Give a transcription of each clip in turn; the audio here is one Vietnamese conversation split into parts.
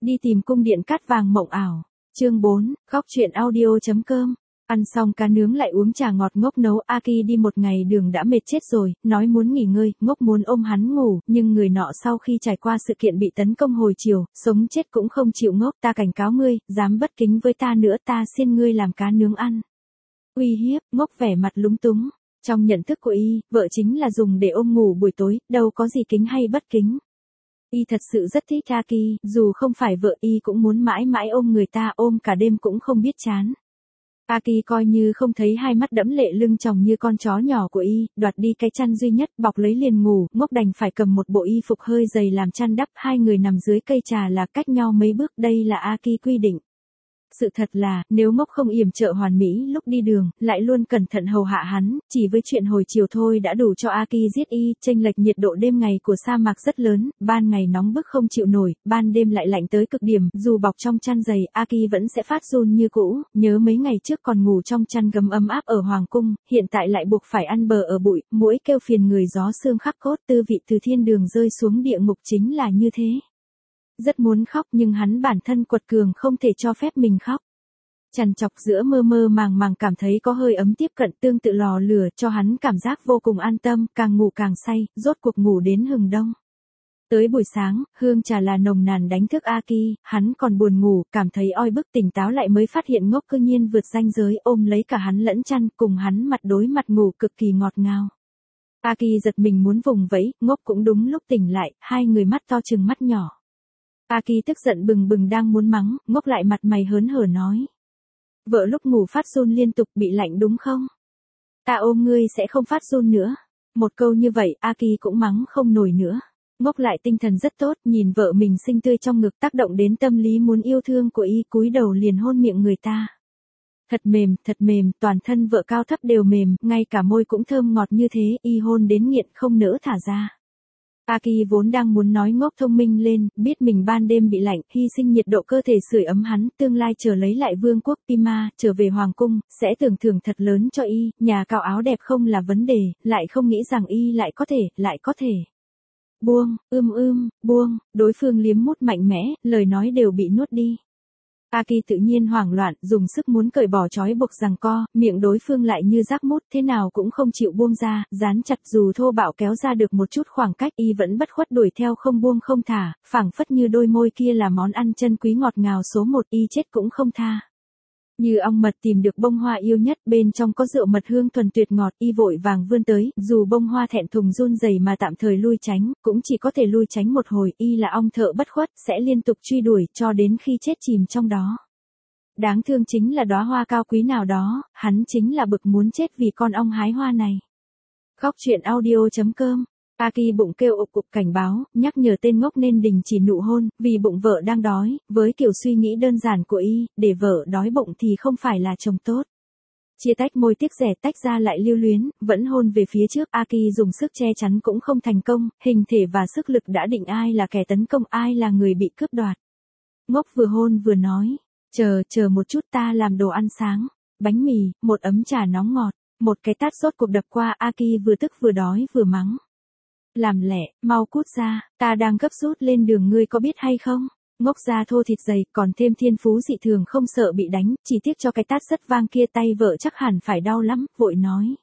Đi tìm cung điện cát vàng mộng ảo. Chương 4, góc truyện audio.com. Ăn xong cá nướng lại uống trà ngọt. Ngốc nấu Aki đi một ngày đường đã mệt chết rồi, nói muốn nghỉ ngơi. Ngốc muốn ôm hắn ngủ, nhưng người nọ sau khi trải qua sự kiện bị tấn công hồi chiều, sống chết cũng không chịu. Ngốc, ta cảnh cáo ngươi, dám bất kính với ta nữa ta xiên ngươi làm cá nướng ăn. Uy hiếp. Ngốc vẻ mặt lúng túng. Trong nhận thức của y, vợ chính là dùng để ôm ngủ buổi tối, đâu có gì kính hay bất kính. Y thật sự rất thích Aki, dù không phải vợ y cũng muốn mãi mãi ôm người ta, ôm cả đêm cũng không biết chán. Aki coi như không thấy hai mắt đẫm lệ lưng tròng như con chó nhỏ của y, đoạt đi cái chăn duy nhất, bọc lấy liền ngủ. Ngốc đành phải cầm một bộ y phục hơi dày làm chăn đắp. Hai người nằm dưới cây trà là cách nhau mấy bước, đây là Aki quy định. Sự thật là, nếu Ngốc không yểm trợ hoàn mỹ lúc đi đường, lại luôn cẩn thận hầu hạ hắn, chỉ với chuyện hồi chiều thôi đã đủ cho Aki giết y. Chênh lệch nhiệt độ đêm ngày của sa mạc rất lớn, ban ngày nóng bức không chịu nổi, ban đêm lại lạnh tới cực điểm, dù bọc trong chăn dày, Aki vẫn sẽ phát run như cũ. Nhớ mấy ngày trước còn ngủ trong chăn gấm ấm áp ở hoàng cung, hiện tại lại buộc phải ăn bờ ở bụi, muỗi kêu phiền người, gió sương khắc cốt, tư vị từ thiên đường rơi xuống địa ngục chính là như thế. Rất muốn khóc nhưng hắn bản thân quật cường không thể cho phép mình khóc. Trằn trọc giữa mơ mơ màng màng cảm thấy có hơi ấm tiếp cận, tương tự lò lửa cho hắn cảm giác vô cùng an tâm, càng ngủ càng say, rốt cuộc ngủ đến hừng đông. Tới buổi sáng, hương trà là nồng nàn đánh thức Aki, hắn còn buồn ngủ, cảm thấy oi bức, tỉnh táo lại mới phát hiện Ngốc cư nhiên vượt ranh giới, ôm lấy cả hắn lẫn chăn, cùng hắn mặt đối mặt ngủ cực kỳ ngọt ngào. Aki giật mình muốn vùng vẫy, Ngốc cũng đúng lúc tỉnh lại, hai người mắt to chừng mắt nhỏ. Aki tức giận bừng bừng đang muốn mắng, Ngốc lại mặt mày hớn hở nói. Vợ lúc ngủ phát run liên tục, bị lạnh đúng không? Ta ôm ngươi sẽ không phát run nữa. Một câu như vậy, Aki cũng mắng không nổi nữa. Ngốc lại tinh thần rất tốt, nhìn vợ mình xinh tươi trong ngực tác động đến tâm lý muốn yêu thương của y, cúi đầu liền hôn miệng người ta. Thật mềm, toàn thân vợ cao thấp đều mềm, ngay cả môi cũng thơm ngọt như thế, y hôn đến nghiện không nỡ thả ra. Aki vốn đang muốn nói Ngốc thông minh lên, biết mình ban đêm bị lạnh, hy sinh nhiệt độ cơ thể sưởi ấm hắn, tương lai chờ lấy lại vương quốc Pima, trở về hoàng cung, sẽ tưởng thưởng thật lớn cho y, nhà cao áo đẹp không là vấn đề, lại không nghĩ rằng y lại có thể. Buông, buông, đối phương liếm mút mạnh mẽ, lời nói đều bị nuốt đi. Aki tự nhiên hoảng loạn, dùng sức muốn cởi bỏ trói buộc giằng co, miệng đối phương lại như rác mút, thế nào cũng không chịu buông ra, dán chặt, dù thô bạo kéo ra được một chút khoảng cách, y vẫn bất khuất đuổi theo không buông không thả, phảng phất như đôi môi kia là món ăn chân quý ngọt ngào số một, y chết cũng không tha. Như ong mật tìm được bông hoa yêu nhất, bên trong có rượu mật hương thuần tuyệt ngọt, y vội vàng vươn tới, dù bông hoa thẹn thùng run rẩy mà tạm thời lui tránh, cũng chỉ có thể lui tránh một hồi, y là ong thợ bất khuất, sẽ liên tục truy đuổi, cho đến khi chết chìm trong đó. Đáng thương chính là đóa hoa cao quý nào đó, hắn chính là bực muốn chết vì con ong hái hoa này. Góc truyện audio.com. Aki bụng kêu ục cục cảnh báo, nhắc nhở tên Ngốc nên đình chỉ nụ hôn, vì bụng vợ đang đói, với kiểu suy nghĩ đơn giản của y, để vợ đói bụng thì không phải là chồng tốt. Chia tách môi tiếc rẻ tách ra lại lưu luyến, vẫn hôn về phía trước, Aki dùng sức che chắn cũng không thành công, hình thể và sức lực đã định ai là kẻ tấn công, ai là người bị cướp đoạt. Ngốc vừa hôn vừa nói, chờ một chút ta làm đồ ăn sáng, bánh mì, một ấm trà nóng ngọt, một cái tát sốt cuộc đập qua, Aki vừa tức vừa đói vừa mắng. Làm lẹ, mau cút ra, ta đang gấp rút lên đường ngươi có biết hay không? Ngốc da thô thịt dày, còn thêm thiên phú dị thường không sợ bị đánh, chỉ tiếc cho cái tát rất vang kia tay vợ chắc hẳn phải đau lắm, vội nói.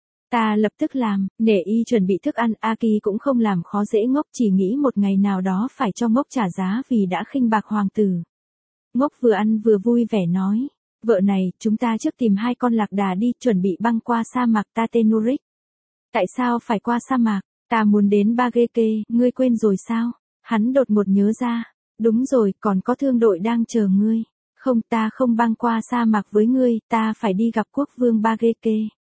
Ta lập tức làm, nể y chuẩn bị thức ăn, Aki cũng không làm khó dễ Ngốc, chỉ nghĩ một ngày nào đó phải cho Ngốc trả giá vì đã khinh bạc hoàng tử. Ngốc vừa ăn vừa vui vẻ nói, vợ này, chúng ta trước tìm 2 con lạc đà đi, chuẩn bị băng qua sa mạc Tatenurik. Tại sao phải qua sa mạc? Ta muốn đến Bageke, ngươi quên rồi sao? Hắn đột ngột nhớ ra. Đúng rồi, còn có thương đội đang chờ ngươi. Không, ta không băng qua sa mạc với ngươi, ta phải đi gặp quốc vương Bageke.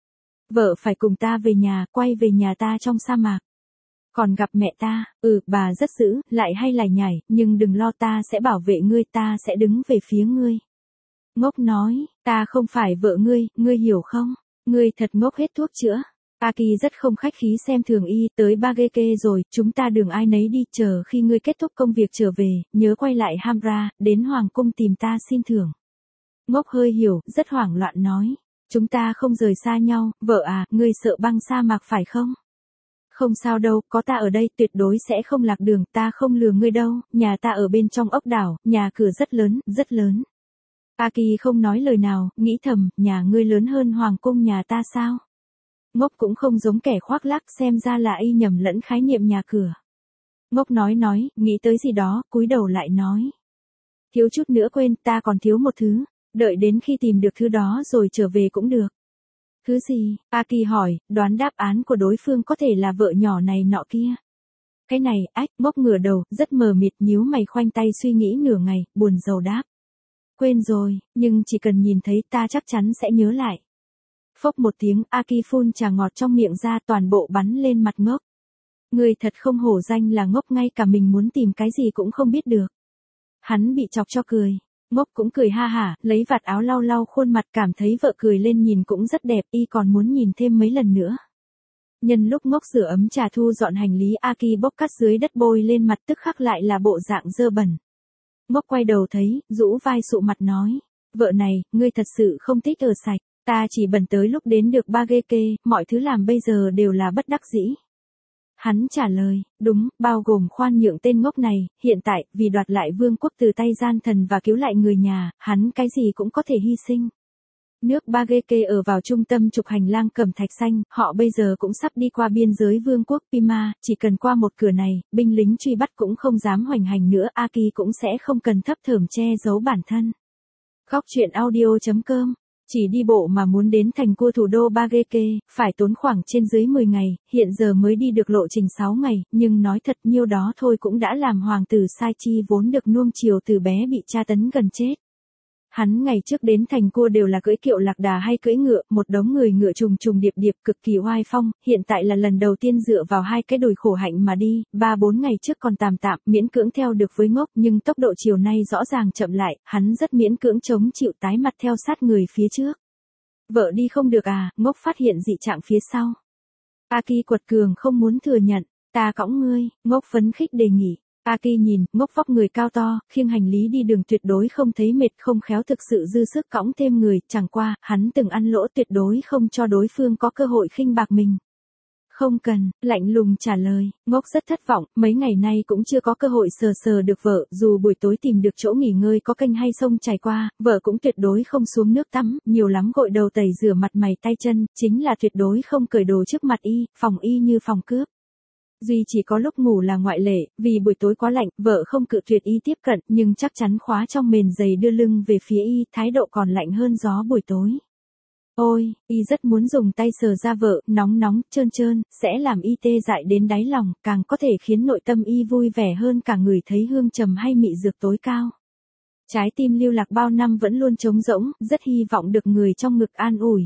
Vợ phải cùng ta về nhà, quay về nhà ta trong sa mạc. Còn gặp mẹ ta, bà rất dữ, lại hay lải nhải, nhưng đừng lo, ta sẽ bảo vệ ngươi, ta sẽ đứng về phía ngươi. Ngốc nói, ta không phải vợ ngươi hiểu không? Ngươi thật ngốc hết thuốc chữa. Aki rất không khách khí xem thường y, tới Bageke rồi, chúng ta đường ai nấy đi, chờ khi ngươi kết thúc công việc trở về, nhớ quay lại Hamra, đến hoàng cung tìm ta xin thưởng. Ngốc hơi hiểu, rất hoảng loạn nói, chúng ta không rời xa nhau, vợ à, ngươi sợ băng sa mạc phải không? Không sao đâu, có ta ở đây, tuyệt đối sẽ không lạc đường, ta không lừa ngươi đâu, nhà ta ở bên trong ốc đảo, nhà cửa rất lớn, rất lớn. Aki không nói lời nào, nghĩ thầm, nhà ngươi lớn hơn hoàng cung nhà ta sao? Ngốc cũng không giống kẻ khoác lác, xem ra là y nhầm lẫn khái niệm nhà cửa. Ngốc nói, nghĩ tới gì đó, cúi đầu lại nói. Thiếu chút nữa quên, ta còn thiếu một thứ, đợi đến khi tìm được thứ đó rồi trở về cũng được. Thứ gì? Aki hỏi, đoán đáp án của đối phương có thể là vợ nhỏ này nọ kia. Cái này, Ngốc ngửa đầu, rất mờ mịt nhíu mày khoanh tay suy nghĩ nửa ngày, buồn rầu đáp. Quên rồi, nhưng chỉ cần nhìn thấy ta chắc chắn sẽ nhớ lại. Phốc một tiếng, Aki phun trà ngọt trong miệng ra toàn bộ bắn lên mặt Ngốc. Người thật không hổ danh là Ngốc, ngay cả mình muốn tìm cái gì cũng không biết được. Hắn bị chọc cho cười. Ngốc cũng cười ha hả, lấy vạt áo lau lau khuôn mặt, cảm thấy vợ cười lên nhìn cũng rất đẹp, y còn muốn nhìn thêm mấy lần nữa. Nhân lúc Ngốc rửa ấm trà thu dọn hành lý, Aki bốc cát dưới đất bôi lên mặt, tức khắc lại là bộ dạng dơ bẩn. Ngốc quay đầu thấy, rũ vai sụ mặt nói, vợ này, ngươi thật sự không thích ở sạch, ta chỉ bẩn tới lúc đến được Bageke, mọi thứ làm bây giờ đều là bất đắc dĩ. Hắn trả lời, đúng, bao gồm khoan nhượng tên Ngốc này, hiện tại, vì đoạt lại vương quốc từ tay gian thần và cứu lại người nhà, hắn cái gì cũng có thể hy sinh. Nước Bageke ở vào trung tâm trục hành lang cẩm thạch xanh, họ bây giờ cũng sắp đi qua biên giới vương quốc Pima, chỉ cần qua một cửa này, binh lính truy bắt cũng không dám hoành hành nữa, Aki cũng sẽ không cần thấp thởm che giấu bản thân. Góc truyện audio.com. Chỉ đi bộ mà muốn đến thành cua thủ đô Bageke, phải tốn khoảng trên dưới 10 ngày, hiện giờ mới đi được lộ trình 6 ngày, nhưng nói thật nhiêu đó thôi cũng đã làm hoàng tử Sai Chi vốn được nuông chiều từ bé bị tra tấn gần chết. Hắn ngày trước đến thành cua đều là cưỡi kiệu lạc đà hay cưỡi ngựa, một đống người ngựa trùng trùng điệp điệp cực kỳ oai phong, hiện tại là lần đầu tiên dựa vào hai cái đùi khổ hạnh mà đi, 3-4 ngày trước còn tạm tạm, miễn cưỡng theo được với Ngốc, nhưng tốc độ chiều nay rõ ràng chậm lại, hắn rất miễn cưỡng chống chịu tái mặt theo sát người phía trước. Vợ đi không được à? Ngốc phát hiện dị trạng phía sau. Aki quật cường không muốn thừa nhận, ta cõng ngươi, Ngốc phấn khích đề nghị. Aki nhìn, Ngốc vóc người cao to, khiêng hành lý đi đường tuyệt đối không thấy mệt, không khéo thực sự dư sức cõng thêm người, chẳng qua, hắn từng ăn lỗ, tuyệt đối không cho đối phương có cơ hội khinh bạc mình. Không cần, lạnh lùng trả lời, Ngốc rất thất vọng, mấy ngày nay cũng chưa có cơ hội sờ được vợ, dù buổi tối tìm được chỗ nghỉ ngơi có kênh hay sông chảy qua, vợ cũng tuyệt đối không xuống nước tắm, nhiều lắm gội đầu tẩy rửa mặt mày tay chân, chính là tuyệt đối không cởi đồ trước mặt y, phòng y như phòng cướp. Duy chỉ có lúc ngủ là ngoại lệ, vì buổi tối quá lạnh, vợ không cự tuyệt y tiếp cận, nhưng chắc chắn khóa trong mền giày đưa lưng về phía y, thái độ còn lạnh hơn gió buổi tối. Ôi, y rất muốn dùng tay sờ ra vợ, nóng nóng, trơn trơn, sẽ làm y tê dại đến đáy lòng, càng có thể khiến nội tâm y vui vẻ hơn cả người thấy hương trầm hay mị dược tối cao. Trái tim lưu lạc bao năm vẫn luôn trống rỗng, rất hy vọng được người trong ngực an ủi.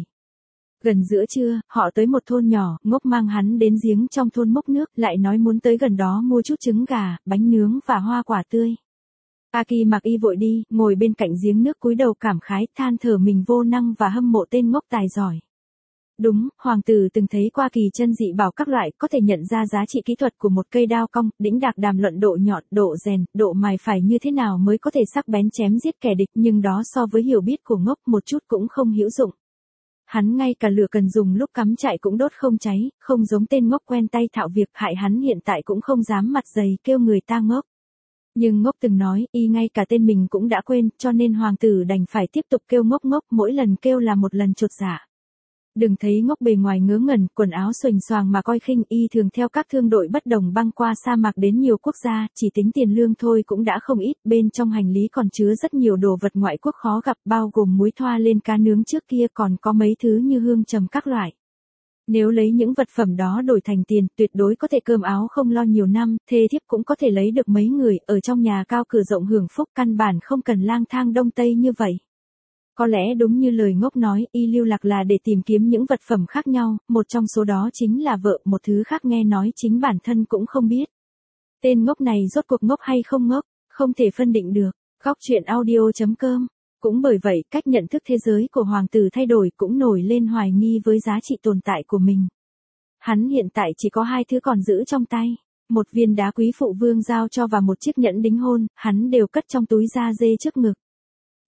Gần giữa trưa, họ tới một thôn nhỏ, Ngốc mang hắn đến giếng trong thôn mốc nước, lại nói muốn tới gần đó mua chút trứng gà, bánh nướng và hoa quả tươi. Aki mặc y vội đi, ngồi bên cạnh giếng nước cúi đầu cảm khái, than thở mình vô năng và hâm mộ tên Ngốc tài giỏi. Đúng, hoàng tử từng thấy qua kỳ chân dị bảo các loại, có thể nhận ra giá trị kỹ thuật của một cây đao cong, đĩnh đạc đàm luận độ nhọn, độ rèn, độ mài phải như thế nào mới có thể sắc bén chém giết kẻ địch, nhưng đó so với hiểu biết của Ngốc một chút cũng không hữu dụng. Hắn ngay cả lửa cần dùng lúc cắm trại cũng đốt không cháy, không giống tên Ngốc quen tay thạo việc, hại hắn hiện tại cũng không dám mặt dày kêu người ta ngốc. Nhưng Ngốc từng nói, y ngay cả tên mình cũng đã quên, cho nên hoàng tử đành phải tiếp tục kêu Ngốc Ngốc, mỗi lần kêu là một lần chột dạ. Đừng thấy Ngốc bề ngoài ngớ ngẩn, quần áo xuềnh xoàng mà coi khinh, y thường theo các thương đội bất đồng băng qua sa mạc đến nhiều quốc gia, chỉ tính tiền lương thôi cũng đã không ít, bên trong hành lý còn chứa rất nhiều đồ vật ngoại quốc khó gặp, bao gồm muối thoa lên cá nướng trước kia, còn có mấy thứ như hương trầm các loại. Nếu lấy những vật phẩm đó đổi thành tiền, tuyệt đối có thể cơm áo không lo nhiều năm, thê thiếp cũng có thể lấy được mấy người, ở trong nhà cao cửa rộng hưởng phúc, căn bản không cần lang thang đông tây như vậy. Có lẽ đúng như lời Ngốc nói, y lưu lạc là để tìm kiếm những vật phẩm khác nhau, một trong số đó chính là vợ, một thứ khác nghe nói chính bản thân cũng không biết. Tên Ngốc này rốt cuộc ngốc hay không ngốc, không thể phân định được. Góc truyện audio.com. Cũng bởi vậy, cách nhận thức thế giới của hoàng tử thay đổi, cũng nổi lên hoài nghi với giá trị tồn tại của mình. Hắn hiện tại chỉ có 2 thứ còn giữ trong tay. Một viên đá quý phụ vương giao cho và một chiếc nhẫn đính hôn, hắn đều cất trong túi da dê trước ngực.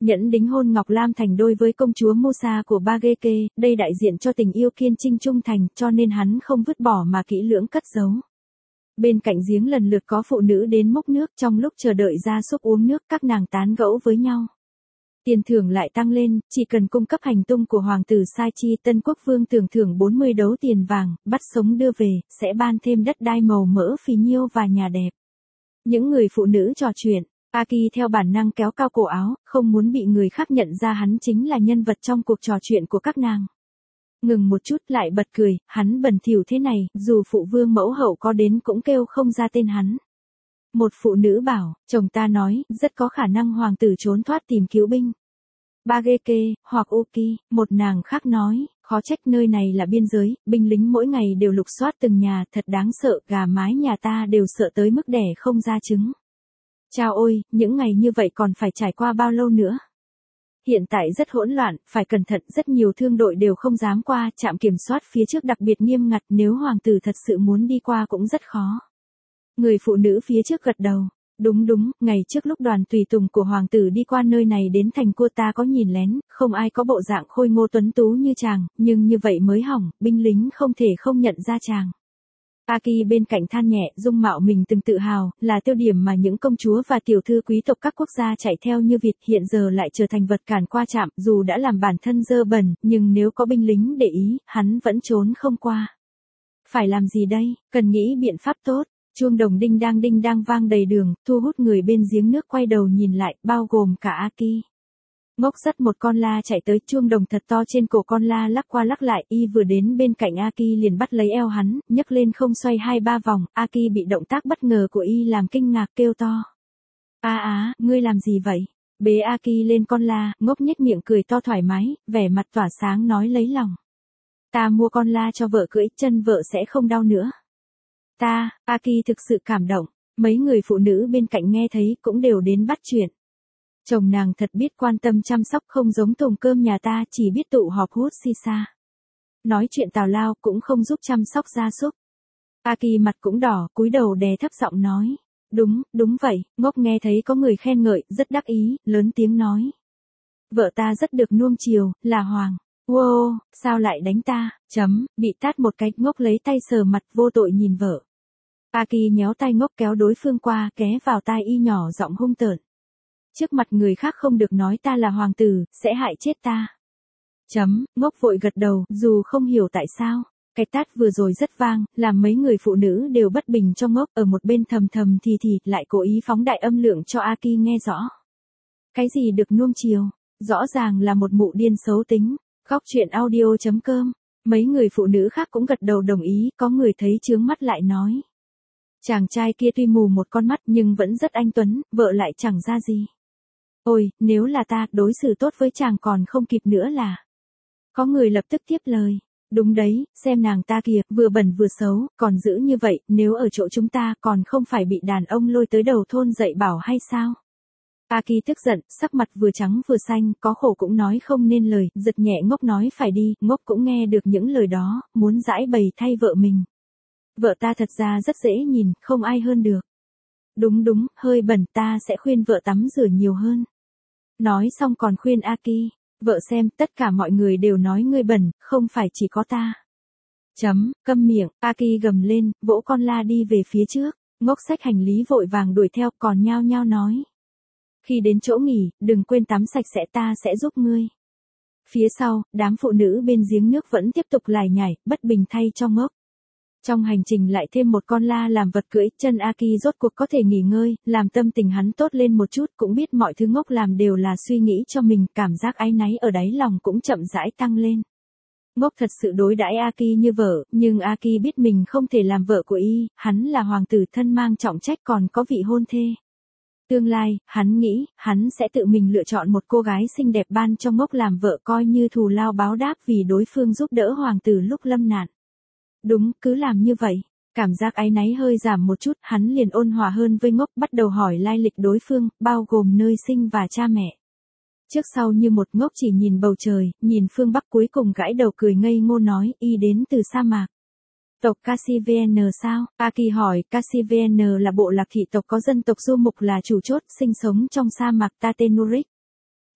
Nhẫn đính hôn Ngọc Lam thành đôi với công chúa Musa của Bageke, đây đại diện cho tình yêu kiên trinh trung thành, cho nên hắn không vứt bỏ mà kỹ lưỡng cất giấu. Bên cạnh giếng lần lượt có phụ nữ đến múc nước, trong lúc chờ đợi gia súc uống nước các nàng tán gẫu với nhau. Tiền thưởng lại tăng lên, chỉ cần cung cấp hành tung của hoàng tử Sai Chi, Tân Quốc Vương thưởng 40 đấu tiền vàng, bắt sống đưa về, sẽ ban thêm đất đai màu mỡ phì nhiêu và nhà đẹp. Những người phụ nữ trò chuyện, Aki theo bản năng kéo cao cổ áo, không muốn bị người khác nhận ra hắn chính là nhân vật trong cuộc trò chuyện của các nàng. Ngừng một chút lại bật cười, hắn bẩn thỉu thế này, dù phụ vương mẫu hậu có đến cũng kêu không ra tên hắn. Một phụ nữ bảo, chồng ta nói, rất có khả năng hoàng tử trốn thoát tìm cứu binh. Bageke, hoặc Uki, một nàng khác nói, khó trách nơi này là biên giới, binh lính mỗi ngày đều lục soát từng nhà, thật đáng sợ, gà mái nhà ta đều sợ tới mức đẻ không ra trứng. Chao ôi, những ngày như vậy còn phải trải qua bao lâu nữa? Hiện tại rất hỗn loạn, phải cẩn thận, rất nhiều thương đội đều không dám qua, trạm kiểm soát phía trước đặc biệt nghiêm ngặt, nếu hoàng tử thật sự muốn đi qua cũng rất khó. Người phụ nữ phía trước gật đầu. Đúng, ngày trước lúc đoàn tùy tùng của hoàng tử đi qua nơi này đến thành cô ta có nhìn lén, không ai có bộ dạng khôi ngô tuấn tú như chàng, nhưng như vậy mới hỏng, binh lính không thể không nhận ra chàng. Aki bên cạnh than nhẹ, dung mạo mình từng tự hào, là tiêu điểm mà những công chúa và tiểu thư quý tộc các quốc gia chạy theo như vịt, hiện giờ lại trở thành vật cản qua trạm, dù đã làm bản thân dơ bẩn, nhưng nếu có binh lính để ý, hắn vẫn trốn không qua. Phải làm gì đây, cần nghĩ biện pháp tốt. Chuông đồng đinh đang vang đầy đường, thu hút người bên giếng nước quay đầu nhìn lại, bao gồm cả Aki. Ngốc dắt một con la chạy tới, chuông đồng thật to trên cổ con la lắc qua lắc lại, y vừa đến bên cạnh Aki liền bắt lấy eo hắn, nhấc lên không xoay 2-3 vòng, Aki bị động tác bất ngờ của y làm kinh ngạc kêu to. Ngươi làm gì vậy? Bế Aki lên con la, ngốc nhếch miệng cười to thoải mái, vẻ mặt tỏa sáng nói lấy lòng. Ta mua con la cho vợ cưỡi, chân vợ sẽ không đau nữa. Aki thực sự cảm động, mấy người phụ nữ bên cạnh nghe thấy cũng đều đến bắt chuyện. Chồng nàng thật biết quan tâm chăm sóc, không giống tùng cơm nhà ta chỉ biết tụ họp hút xì xa. Nói chuyện tào lao cũng không giúp chăm sóc gia súc. Aki mặt cũng đỏ, cúi đầu đè thấp giọng nói. Đúng vậy, ngốc nghe thấy có người khen ngợi, rất đắc ý, lớn tiếng nói. Vợ ta rất được nuông chiều, là hoàng. Wow, sao lại đánh ta, bị tát một cái, ngốc lấy tay sờ mặt vô tội nhìn vợ. Aki nhéo tay ngốc kéo đối phương qua, ké vào tai y nhỏ giọng hung tợn. Trước mặt người khác không được nói ta là hoàng tử, sẽ hại chết ta. Ngốc vội gật đầu, dù không hiểu tại sao. Cái tát vừa rồi rất vang, làm mấy người phụ nữ đều bất bình cho ngốc, ở một bên thầm thì lại cố ý phóng đại âm lượng cho Aki nghe rõ. Cái gì được nuông chiều, rõ ràng là một mụ điên xấu tính. Góc truyện audio.com, mấy người phụ nữ khác cũng gật đầu đồng ý, có người thấy chướng mắt lại nói. Chàng trai kia tuy mù một con mắt nhưng vẫn rất anh tuấn, vợ lại chẳng ra gì. Ôi, nếu là ta, đối xử tốt với chàng còn không kịp nữa là. Có người lập tức tiếp lời. Đúng đấy, xem nàng ta kìa, vừa bẩn vừa xấu, còn giữ như vậy, nếu ở chỗ chúng ta còn không phải bị đàn ông lôi tới đầu thôn dạy bảo hay sao? Aki tức giận, sắc mặt vừa trắng vừa xanh, có khổ cũng nói không nên lời, giật nhẹ ngốc nói phải đi, ngốc cũng nghe được những lời đó, muốn giãi bày thay vợ mình. Vợ ta thật ra rất dễ nhìn, không ai hơn được. Đúng, hơi bẩn, ta sẽ khuyên vợ tắm rửa nhiều hơn. Nói xong còn khuyên Aki, vợ xem, tất cả mọi người đều nói ngươi bẩn, không phải chỉ có ta. Câm miệng, Aki gầm lên, vỗ con la đi về phía trước, ngốc xách hành lý vội vàng đuổi theo, còn nhao nhao nói. Khi đến chỗ nghỉ, đừng quên tắm sạch sẽ, ta sẽ giúp ngươi. Phía sau, đám phụ nữ bên giếng nước vẫn tiếp tục lải nhải, bất bình thay cho ngốc. Trong hành trình lại thêm một con la làm vật cưỡi, chân Aki rốt cuộc có thể nghỉ ngơi, làm tâm tình hắn tốt lên một chút, cũng biết mọi thứ ngốc làm đều là suy nghĩ cho mình, cảm giác áy náy ở đáy lòng cũng chậm rãi tăng lên. Ngốc thật sự đối đãi Aki như vợ, nhưng Aki biết mình không thể làm vợ của y, hắn là hoàng tử thân mang trọng trách còn có vị hôn thê. Tương lai, hắn nghĩ, hắn sẽ tự mình lựa chọn một cô gái xinh đẹp ban cho ngốc làm vợ coi như thù lao báo đáp vì đối phương giúp đỡ hoàng tử lúc lâm nạn. Đúng, cứ làm như vậy. Cảm giác áy náy hơi giảm một chút, hắn liền ôn hòa hơn với ngốc, bắt đầu hỏi lai lịch đối phương, bao gồm nơi sinh và cha mẹ. Trước sau như một, ngốc chỉ nhìn bầu trời, nhìn phương Bắc, cuối cùng gãi đầu cười ngây ngô nói, y đến từ sa mạc. Tộc KCVN sao? Aki hỏi, KCVN là bộ lạc thị tộc có dân tộc du mục là chủ chốt, sinh sống trong sa mạc Tatenurik.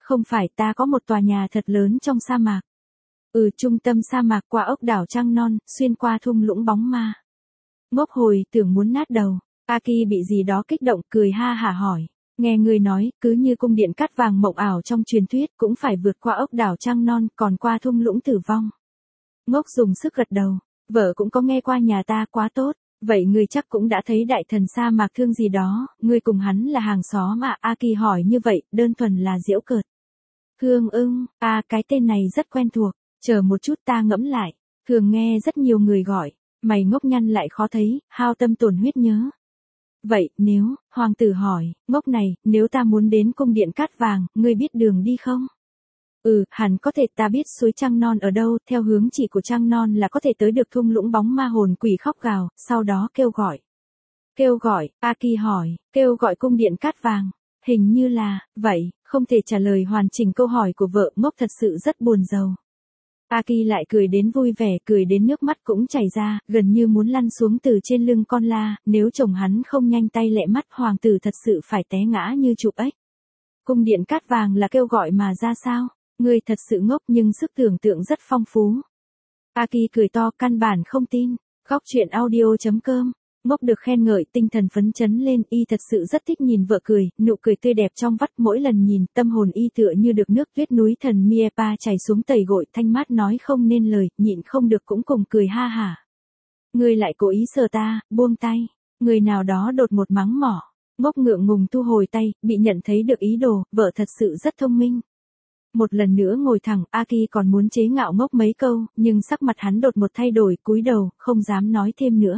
Không phải, ta có một tòa nhà thật lớn trong sa mạc. Trung tâm sa mạc, qua ốc đảo trăng non, xuyên qua thung lũng bóng ma. Ngốc hồi tưởng muốn nát đầu. Aki bị gì đó kích động, cười ha hả hỏi. Nghe người nói, cứ như cung điện cát vàng mộng ảo trong truyền thuyết, cũng phải vượt qua ốc đảo trăng non, còn qua thung lũng tử vong. Ngốc dùng sức gật đầu. Vợ cũng có nghe qua nhà ta, quá tốt. Vậy ngươi chắc cũng đã thấy đại thần sa mạc Thương gì đó, ngươi cùng hắn là hàng xóm mà. Aki hỏi như vậy, đơn thuần là giễu cợt. Thương ưng, cái tên này rất quen thuộc. Chờ một chút, ta ngẫm lại. Thường nghe rất nhiều người gọi. Mày ngốc nhăn lại khó thấy, hao tâm tổn huyết nhớ. Vậy, nếu, hoàng tử hỏi, ngốc này, nếu ta muốn đến cung điện cát vàng, ngươi biết đường đi không? Hẳn có thể, ta biết suối trăng non ở đâu, theo hướng chỉ của trăng non là có thể tới được thung lũng bóng ma. Hồn quỷ khóc gào, sau đó kêu gọi. Kêu gọi, Aki hỏi, kêu gọi cung điện cát vàng. Hình như là, vậy, không thể trả lời hoàn chỉnh câu hỏi của vợ. Ngốc thật sự rất buồn rầu. Aki lại cười đến vui vẻ, cười đến nước mắt cũng chảy ra, gần như muốn lăn xuống từ trên lưng con la. Nếu chồng hắn không nhanh tay lẹ mắt, hoàng tử thật sự phải té ngã như chụp ếch. Cung điện cát vàng là kêu gọi mà ra sao? Ngươi thật sự ngốc, nhưng sức tưởng tượng rất phong phú. Aki cười to, căn bản không tin. Góc truyện audio.com. Ngốc được khen ngợi, tinh thần phấn chấn lên. Y thật sự rất thích nhìn vợ cười, nụ cười tươi đẹp trong vắt. Mỗi lần nhìn, tâm hồn y tựa như được nước tuyết núi thần Miepa chảy xuống tẩy gội. Thanh mát nói không nên lời, nhịn không được cũng cùng cười ha hả. Ngươi lại cố ý sờ ta, buông tay. Người nào đó đột một mắng mỏ. Ngốc ngượng ngùng thu hồi tay, bị nhận thấy được ý đồ. Vợ thật sự rất thông minh. Một lần nữa ngồi thẳng, Aki còn muốn chế ngạo Ngốc mấy câu, nhưng sắc mặt hắn đột một thay đổi, cúi đầu, không dám nói thêm nữa.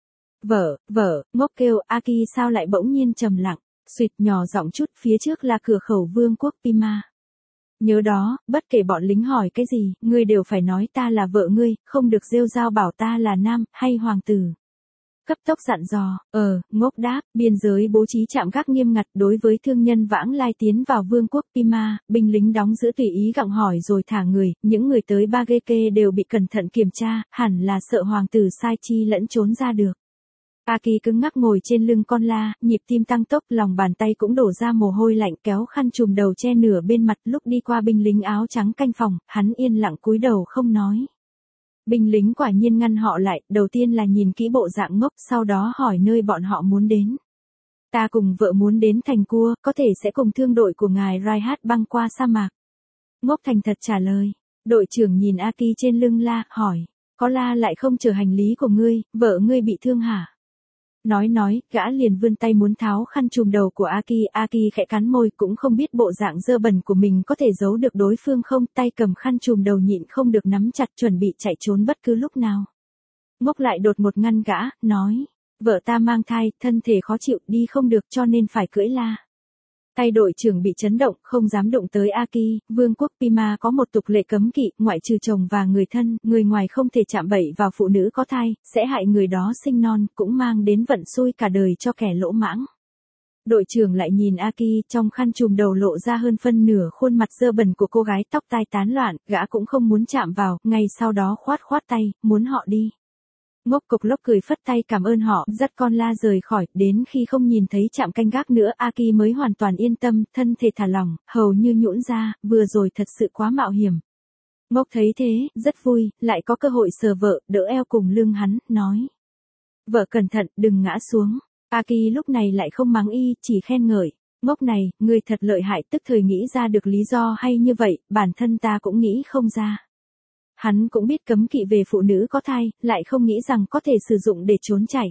Vợ, Ngốc kêu. Aki sao lại bỗng nhiên trầm lặng, suýt nhỏ giọng chút. Phía trước là cửa khẩu vương quốc Pima. Nhớ đó, bất kể bọn lính hỏi cái gì, ngươi đều phải nói ta là vợ ngươi, không được rêu rao bảo ta là nam, hay hoàng tử. Cấp tốc dặn dò. Ngốc đáp. Biên giới bố trí trạm gác nghiêm ngặt. Đối với thương nhân vãng lai tiến vào vương quốc Pima, binh lính đóng giữ tùy ý gặng hỏi rồi thả người. Những người tới Bageke đều bị cẩn thận kiểm tra, hẳn là sợ hoàng tử sai chi lẫn trốn ra được. Aki cứng ngắc ngồi trên lưng con la, nhịp tim tăng tốc, lòng bàn tay cũng đổ ra mồ hôi lạnh, kéo khăn trùm đầu che nửa bên mặt. Lúc đi qua binh lính áo trắng canh phòng, hắn yên lặng cúi đầu không nói. Binh lính quả nhiên ngăn họ lại, đầu tiên là nhìn kỹ bộ dạng Ngốc, sau đó hỏi nơi bọn họ muốn đến. Ta cùng vợ muốn đến thành Cua, có thể sẽ cùng thương đội của ngài Raihat băng qua sa mạc. Ngốc thành thật trả lời. Đội trưởng nhìn Aki trên lưng la, hỏi. Có la lại không chở hành lý của ngươi, vợ ngươi bị thương hả? Nói, gã liền vươn tay muốn tháo khăn trùm đầu của Aki. Aki khẽ cắn môi, cũng không biết bộ dạng dơ bẩn của mình có thể giấu được đối phương không. Tay cầm khăn trùm đầu nhịn không được nắm chặt, chuẩn bị chạy trốn bất cứ lúc nào. Ngốc lại đột một ngăn gã, nói. Vợ ta mang thai, thân thể khó chịu, đi không được cho nên phải cưỡi la. Tay đội trưởng bị chấn động, không dám đụng tới Aki. Vương quốc Pima có một tục lệ cấm kỵ, ngoại trừ chồng và người thân, người ngoài không thể chạm bậy vào phụ nữ có thai, sẽ hại người đó sinh non, cũng mang đến vận xui cả đời cho kẻ lỗ mãng. Đội trưởng lại nhìn Aki, trong khăn trùm đầu lộ ra hơn phân nửa khuôn mặt dơ bẩn của cô gái, tóc tai tán loạn, gã cũng không muốn chạm vào, ngay sau đó khoát tay, muốn họ đi. Ngốc cục lốc cười phất tay cảm ơn họ, dắt con la rời khỏi. Đến khi không nhìn thấy trạm canh gác nữa, Aki mới hoàn toàn yên tâm, thân thể thả lỏng, hầu như nhũn ra. Vừa rồi thật sự quá mạo hiểm. Ngốc thấy thế, rất vui, lại có cơ hội sờ vợ, đỡ eo cùng lưng hắn, nói. Vợ cẩn thận, đừng ngã xuống. Aki lúc này lại không mắng y, chỉ khen ngợi. Ngốc này, ngươi thật lợi hại, tức thời nghĩ ra được lý do hay như vậy, bản thân ta cũng nghĩ không ra. Hắn cũng biết cấm kỵ về phụ nữ có thai, lại không nghĩ rằng có thể sử dụng để trốn chạy.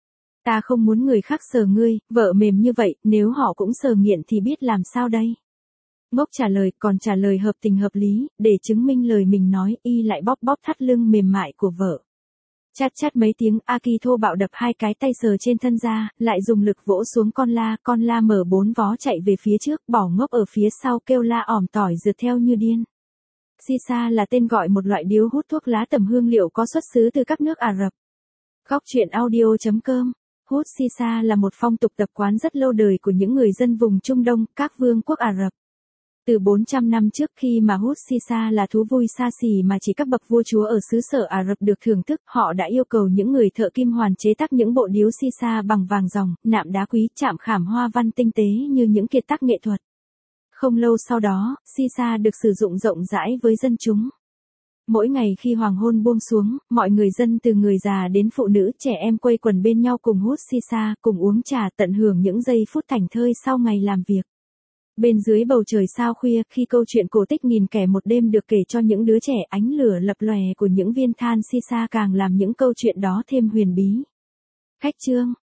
Ta không muốn người khác sờ ngươi, vợ mềm như vậy, nếu họ cũng sờ nghiện thì biết làm sao đây? Ngốc trả lời, còn trả lời hợp tình hợp lý, để chứng minh lời mình nói, y lại bóp thắt lưng mềm mại của vợ. Chát mấy tiếng, Aki thô bạo đập hai cái tay sờ trên thân ra, lại dùng lực vỗ xuống con la mở 4 vó chạy về phía trước, bỏ Ngốc ở phía sau kêu la ỏm tỏi rượt theo như điên. Sisa là tên gọi một loại điếu hút thuốc lá tầm hương liệu có xuất xứ từ các nước Ả Rập. Góc truyện audio.com. Hút sisa là một phong tục tập quán rất lâu đời của những người dân vùng Trung Đông, các vương quốc Ả Rập. Từ 400 năm trước, khi mà hút sisa là thú vui xa xỉ mà chỉ các bậc vua chúa ở xứ sở Ả Rập được thưởng thức, họ đã yêu cầu những người thợ kim hoàn chế tác những bộ điếu sisa bằng vàng ròng, nạm đá quý, chạm khảm hoa văn tinh tế như những kiệt tác nghệ thuật. Không lâu sau đó, shisha được sử dụng rộng rãi với dân chúng. Mỗi ngày khi hoàng hôn buông xuống, mọi người dân từ người già đến phụ nữ trẻ em quây quần bên nhau cùng hút shisha, cùng uống trà tận hưởng những giây phút thảnh thơi sau ngày làm việc. Bên dưới bầu trời sao khuya, khi câu chuyện cổ tích nghìn kẻ một đêm được kể cho những đứa trẻ, ánh lửa lập lòe của những viên than shisha càng làm những câu chuyện đó thêm huyền bí. Khách chương.